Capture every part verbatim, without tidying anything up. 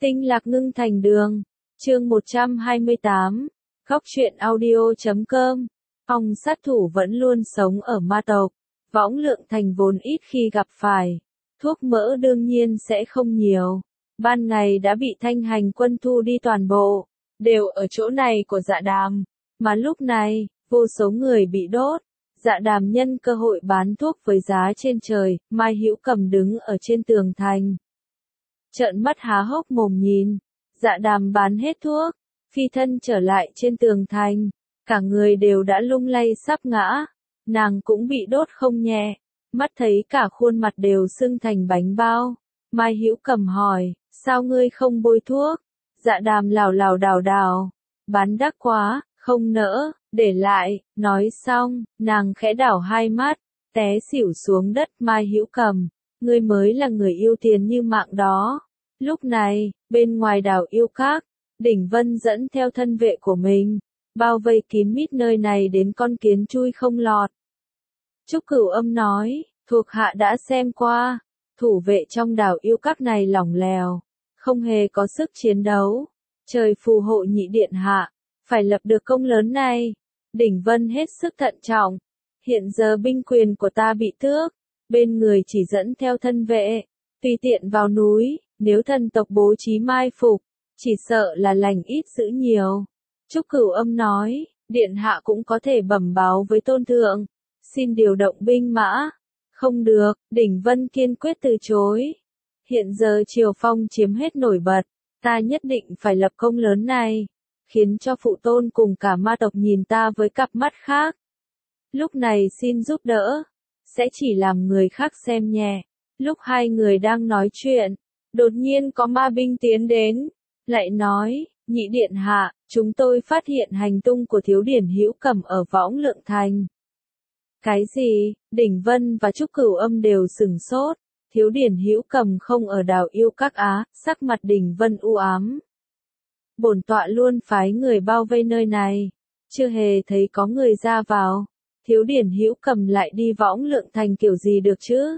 Tinh lạc ngưng thành đường. Chương một trăm hai mươi tám. Góc truyện audio chấm com. Ông sát thủ vẫn luôn sống ở ma tộc. Võng Lượng Thành vốn ít khi gặp phải. Thuốc mỡ đương nhiên sẽ không nhiều. Ban ngày đã bị Thanh Hành quân thu đi toàn bộ. Đều ở chỗ này của Dạ Đàm. Mà lúc này, vô số người bị đốt. Dạ Đàm nhân cơ hội bán thuốc với giá trên trời. Mai Hữu Cầm đứng ở trên tường thành. Trợn mắt há hốc mồm nhìn. Dạ Đàm bán hết thuốc. Phi thân trở lại trên tường thành. Cả người đều đã lung lay sắp ngã. Nàng cũng bị đốt không nhẹ. Mắt thấy cả khuôn mặt đều sưng thành bánh bao. Mai Hữu Cầm hỏi, sao ngươi không bôi thuốc? Dạ Đàm lảo lảo đảo đảo. Bán đắt quá, không nỡ, để lại. Nói xong, nàng khẽ đảo hai mắt, té xỉu xuống đất. Mai Hữu Cầm, ngươi mới là người yêu tiền như mạng đó. Lúc này, bên ngoài đảo Yêu Các, Đỉnh Vân dẫn theo thân vệ của mình, bao vây kín mít nơi này đến con kiến chui không lọt. Trúc Cửu Âm nói, thuộc hạ đã xem qua, thủ vệ trong đảo Yêu Các này lỏng lẻo, không hề có sức chiến đấu. Trời phù hộ nhị điện hạ, phải lập được công lớn này. Đỉnh Vân hết sức thận trọng. Hiện giờ binh quyền của ta bị tước, bên người chỉ dẫn theo thân vệ, tùy tiện vào núi, nếu thần tộc bố trí mai phục, chỉ sợ là lành ít dữ nhiều. Trúc Cửu Âm nói, điện hạ cũng có thể bẩm báo với tôn thượng, xin điều động binh mã. Không được, Đỉnh Vân kiên quyết từ chối. Hiện giờ Triều Phong chiếm hết nổi bật, ta nhất định phải lập công lớn này, khiến cho phụ tôn cùng cả ma tộc nhìn ta với cặp mắt khác. Lúc này xin giúp đỡ, sẽ chỉ làm người khác xem nhẹ. Lúc hai người đang nói chuyện, đột nhiên có ma binh tiến đến, lại nói, nhị điện hạ, chúng tôi phát hiện hành tung của Thiếu Điển Hữu Cầm ở Võng Lượng Thành. Cái gì? Đỉnh Vân và Trúc Cửu Âm đều sửng sốt. Thiếu Điển Hữu Cầm không ở đảo Yêu Các á? Sắc mặt Đỉnh Vân u ám. Bổn tọa luôn phái người bao vây nơi này, chưa hề thấy có người ra vào. Thiếu Điển Hữu Cầm lại đi Võng Lượng Thành kiểu gì được chứ?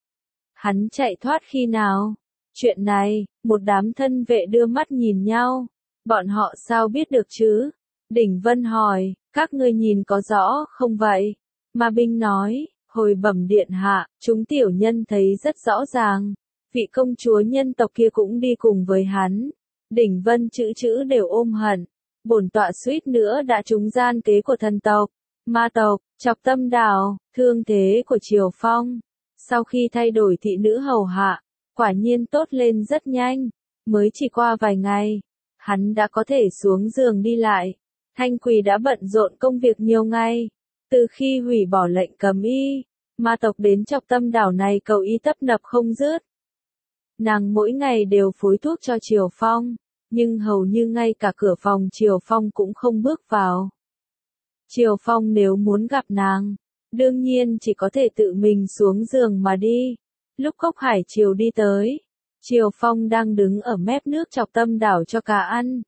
Hắn chạy thoát khi nào? Chuyện này, một đám thân vệ đưa mắt nhìn nhau. Bọn họ sao biết được chứ? Đỉnh Vân hỏi, các ngươi nhìn có rõ không vậy? Ma binh nói, hồi bẩm điện hạ, chúng tiểu nhân thấy rất rõ ràng. Vị công chúa nhân tộc kia cũng đi cùng với hắn. Đỉnh Vân chữ chữ đều ôm hận. Bổn tọa suýt nữa đã trúng gian kế của thần tộc, ma tộc, Chọc Tâm Đảo, thương thế của Triều Phong. Sau khi thay đổi thị nữ hầu hạ, quả nhiên tốt lên rất nhanh. Mới chỉ qua vài ngày, hắn đã có thể xuống giường đi lại. Thanh Quỳ đã bận rộn công việc nhiều ngày. Từ khi hủy bỏ lệnh cấm y, ma tộc đến Chọc Tâm Đảo này cầu y tấp nập không dứt. Nàng mỗi ngày đều phối thuốc cho Triều Phong, nhưng hầu như ngay cả cửa phòng Triều Phong cũng không bước vào. Triều Phong nếu muốn gặp nàng, đương nhiên chỉ có thể tự mình xuống giường mà đi. Lúc Cốc Hải Triều đi tới, Triều Phong đang đứng ở mép nước Chọc Tâm Đảo cho cá ăn.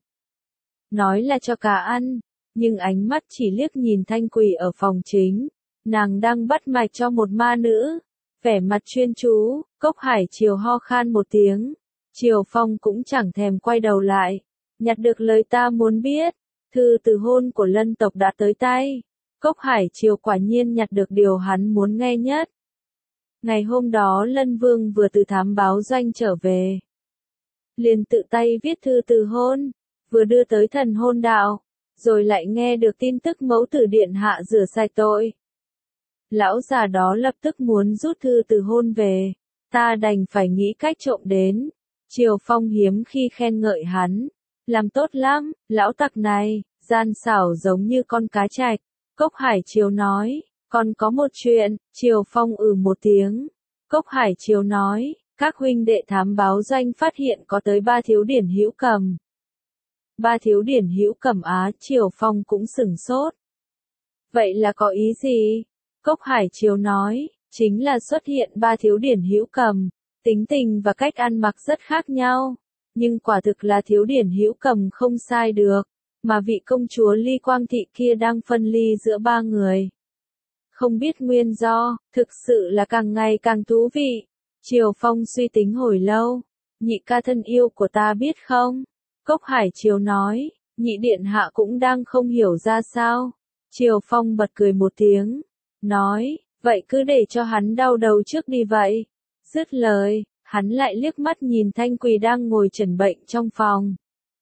Nói là cho cá ăn, nhưng ánh mắt chỉ liếc nhìn Thanh Quỳ ở phòng chính. Nàng đang bắt mạch cho một ma nữ. Vẻ mặt chuyên chú, Cốc Hải Triều ho khan một tiếng. Triều Phong cũng chẳng thèm quay đầu lại. Nhặt được lời ta muốn biết. Thư từ hôn của Lân tộc đã tới tay. Cốc Hải Triều quả nhiên nhặt được điều hắn muốn nghe nhất. Ngày hôm đó Lân Vương vừa từ thám báo doanh trở về. Liền tự tay viết thư từ hôn, vừa đưa tới thần hôn đạo, rồi lại nghe được tin tức mẫu tử điện hạ rửa sạch tội. Lão già đó lập tức muốn rút thư từ hôn về, ta đành phải nghĩ cách trộm đến. Triều Phong hiếm khi khen ngợi hắn, làm tốt lắm, lão tặc này, gian xảo giống như con cá trạch. Cốc Hải Triều nói, còn có một chuyện. Triều Phong ừ một tiếng. Cốc Hải Triều nói, các huynh đệ thám báo doanh phát hiện có tới ba Thiếu Điển Hữu Cầm. Ba Thiếu Điển Hữu Cầm á? Triều Phong cũng sửng sốt. Vậy là có ý gì? Cốc Hải Triều nói, chính là xuất hiện ba Thiếu Điển Hữu Cầm, tính tình và cách ăn mặc rất khác nhau, nhưng quả thực là Thiếu Điển Hữu Cầm không sai được, mà vị công chúa Ly Quang Thị kia đang phân ly giữa ba người. Không biết nguyên do, thực sự là càng ngày càng thú vị. Triều Phong suy tính hồi lâu, nhị ca thân yêu của ta biết không? Cốc Hải Triều nói, nhị điện hạ cũng đang không hiểu ra sao. Triều Phong bật cười một tiếng, nói, vậy cứ để cho hắn đau đầu trước đi vậy. Dứt lời, hắn lại liếc mắt nhìn Thanh Quỳ đang ngồi chẩn bệnh trong phòng.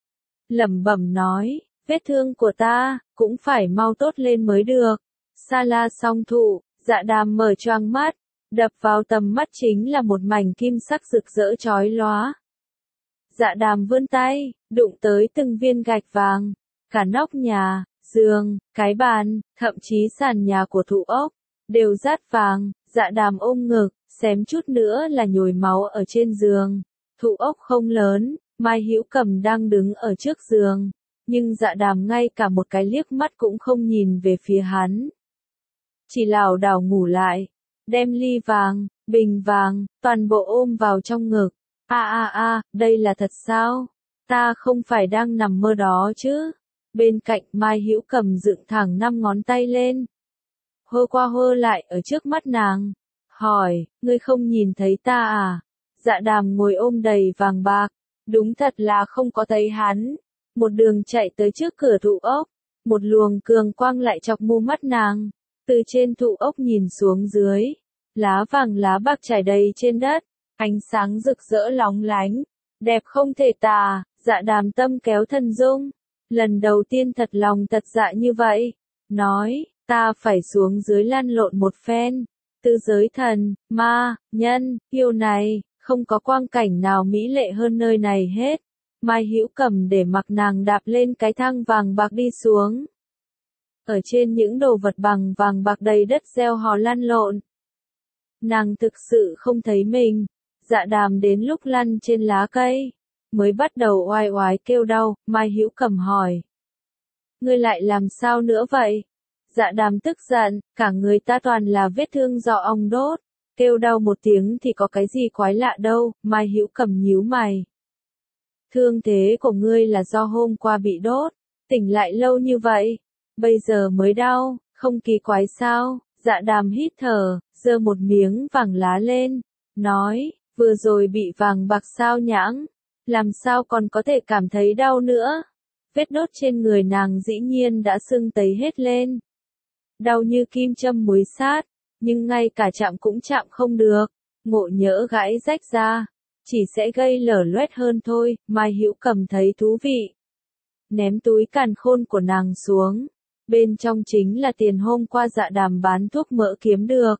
Lẩm bẩm nói, vết thương của ta, cũng phải mau tốt lên mới được. Sa La song thụ, Dạ Đàm mở choang mắt, đập vào tầm mắt chính là một mảnh kim sắc rực rỡ chói lóa. Dạ Đàm vươn tay, đụng tới từng viên gạch vàng, cả nóc nhà, giường, cái bàn, thậm chí sàn nhà của thụ ốc, đều rát vàng. Dạ Đàm ôm ngực, xém chút nữa là nhồi máu ở trên giường. Thụ ốc không lớn, Mai Hữu Cầm đang đứng ở trước giường, nhưng Dạ Đàm ngay cả một cái liếc mắt cũng không nhìn về phía hắn. Chỉ lảo đảo ngủ lại, đem ly vàng, bình vàng, toàn bộ ôm vào trong ngực. A a a, đây là thật sao? Ta không phải đang nằm mơ đó chứ? Bên cạnh Mai Hữu Cầm dựng thẳng năm ngón tay lên, hơ qua hơ lại ở trước mắt nàng, hỏi, ngươi không nhìn thấy ta à? Dạ Đàm ngồi ôm đầy vàng bạc, đúng thật là không có thấy hắn. Một đường chạy tới trước cửa thụ ốc, một luồng cường quang lại chọc mu mắt nàng, từ trên thụ ốc nhìn xuống dưới, lá vàng lá bạc trải đầy trên đất, ánh sáng rực rỡ lóng lánh, đẹp không thể tả. Dạ Đàm tâm kéo thần dung, lần đầu tiên thật lòng thật dạ như vậy, nói, ta phải xuống dưới lăn lộn một phen. Từ giới thần, ma, nhân, yêu này, không có quang cảnh nào mỹ lệ hơn nơi này hết. Mai Hữu Cầm để mặc nàng đạp lên cái thang vàng bạc đi xuống. Ở trên những đồ vật bằng vàng bạc đầy đất gieo hò lăn lộn. Nàng thực sự không thấy mình. Dạ Đàm đến lúc lăn trên lá cây, mới bắt đầu oai oái kêu đau. Mai Hữu Cầm hỏi, ngươi lại làm sao nữa vậy? Dạ Đàm tức giận, cả người ta toàn là vết thương do ong đốt, kêu đau một tiếng thì có cái gì quái lạ đâu. Mai Hữu Cầm nhíu mày, thương thế của ngươi là do hôm qua bị đốt, tỉnh lại lâu như vậy, bây giờ mới đau, không kỳ quái sao? Dạ Đàm hít thở, giơ một miếng vàng lá lên, nói, vừa rồi bị vàng bạc sao nhãng, làm sao còn có thể cảm thấy đau nữa? Vết đốt trên người nàng dĩ nhiên đã sưng tấy hết lên, đau như kim châm muối sát, nhưng ngay cả chạm cũng chạm không được, ngộ nhỡ gãy rách ra, chỉ sẽ gây lở loét hơn thôi. Mai Hữu Cầm thấy thú vị, ném túi càn khôn của nàng xuống, bên trong chính là tiền hôm qua Dạ Đàm bán thuốc mỡ kiếm được.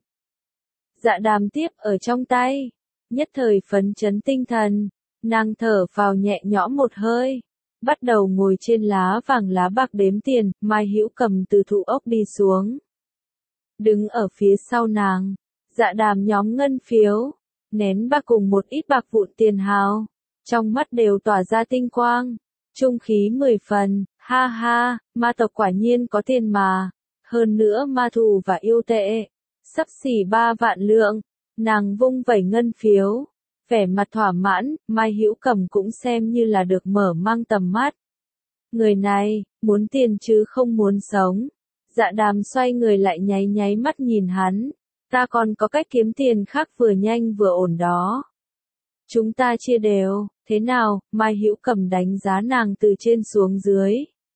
Dạ Đàm tiếp ở trong tay, nhất thời phấn chấn tinh thần, nàng thở phào nhẹ nhõm một hơi, bắt đầu ngồi trên lá vàng lá bạc đếm tiền. Mai Hữu Cầm từ thụ ốc đi xuống, đứng ở phía sau nàng. Dạ Đàm nhóm ngân phiếu, nén bạc cùng một ít bạc vụn tiền hào, trong mắt đều tỏa ra tinh quang, trung khí mười phần. Ha ha, ma tộc quả nhiên có tiền mà, hơn nữa ma thù và yêu tệ, sắp xỉ ba vạn lượng. Nàng vung vẩy ngân phiếu, vẻ mặt thỏa mãn. Mai Hữu Cầm cũng xem như là được mở mang tầm mắt. Người này, muốn tiền chứ không muốn sống. Dạ Đàm xoay người lại nháy nháy mắt nhìn hắn, ta còn có cách kiếm tiền khác vừa nhanh vừa ổn đó. Chúng ta chia đều, thế nào? Mai Hữu Cầm đánh giá nàng từ trên xuống dưới,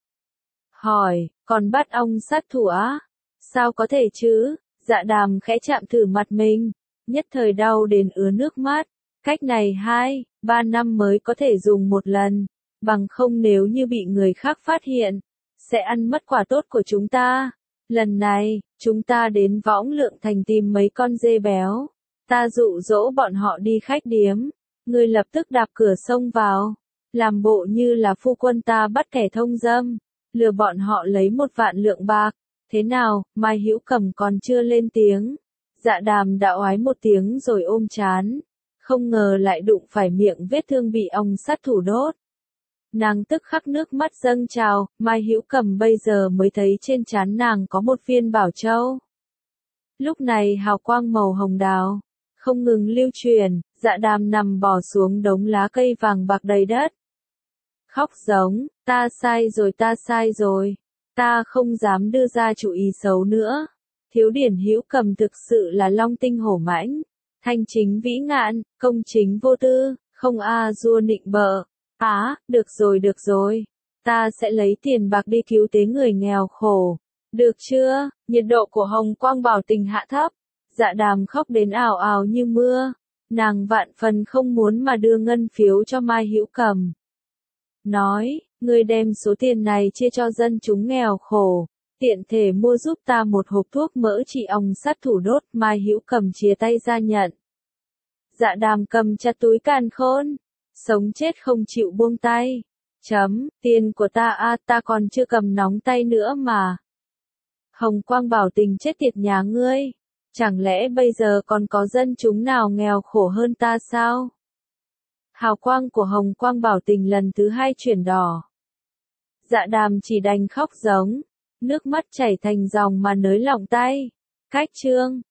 hỏi, còn bắt ong sát thủ á? Sao có thể chứ? Dạ Đàm khẽ chạm thử mặt mình, nhất thời đau đến ứa nước mắt. Cách này hai, ba năm mới có thể dùng một lần, bằng không nếu như bị người khác phát hiện, sẽ ăn mất quả tốt của chúng ta. Lần này, chúng ta đến Võng Lượng Thành tìm mấy con dê béo, ta dụ dỗ bọn họ đi khách điếm, ngươi lập tức đạp cửa xông vào, làm bộ như là phu quân ta bắt kẻ thông dâm, lừa bọn họ lấy một vạn lượng bạc. Thế nào? Mai Hữu Cầm còn chưa lên tiếng, Dạ Đàm đã oái một tiếng rồi ôm chán, không ngờ lại đụng phải miệng vết thương bị ong sát thủ đốt. Nàng tức khắc nước mắt dâng trào. Mai Hữu Cầm bây giờ mới thấy trên trán nàng có một viên bảo châu. Lúc này hào quang màu hồng đào không ngừng lưu truyền. Dạ Đàm nằm bò xuống đống lá cây vàng bạc đầy đất, khóc giống, ta sai rồi, ta sai rồi, ta không dám đưa ra chủ ý xấu nữa. Thiếu Điển Hữu Cầm thực sự là long tinh hổ mãnh, thanh chính vĩ ngạn, công chính vô tư, không a dua nịnh bợ. Á, được rồi được rồi. Ta sẽ lấy tiền bạc đi cứu tế người nghèo khổ. Được chưa? Nhiệt độ của Hồng Quang Bảo Tình hạ thấp. Dạ Đàm khóc đến ào ào như mưa. Nàng vạn phần không muốn mà đưa ngân phiếu cho Mai Hữu Cầm. Nói, ngươi đem số tiền này chia cho dân chúng nghèo khổ. Tiện thể mua giúp ta một hộp thuốc mỡ trị ong sát thủ đốt. Mai Hữu Cầm chìa tay ra nhận. Dạ Đàm cầm chặt túi càn khôn. Sống chết không chịu buông tay. Chấm, tiền của ta a ta còn chưa cầm nóng tay nữa mà. Hồng Quang Bảo Tình chết tiệt nhà ngươi. Chẳng lẽ bây giờ còn có dân chúng nào nghèo khổ hơn ta sao? Hào quang của Hồng Quang Bảo Tình lần thứ hai chuyển đỏ. Dạ Đàm chỉ đành khóc giống. Nước mắt chảy thành dòng mà nới lỏng tay. Cách chương.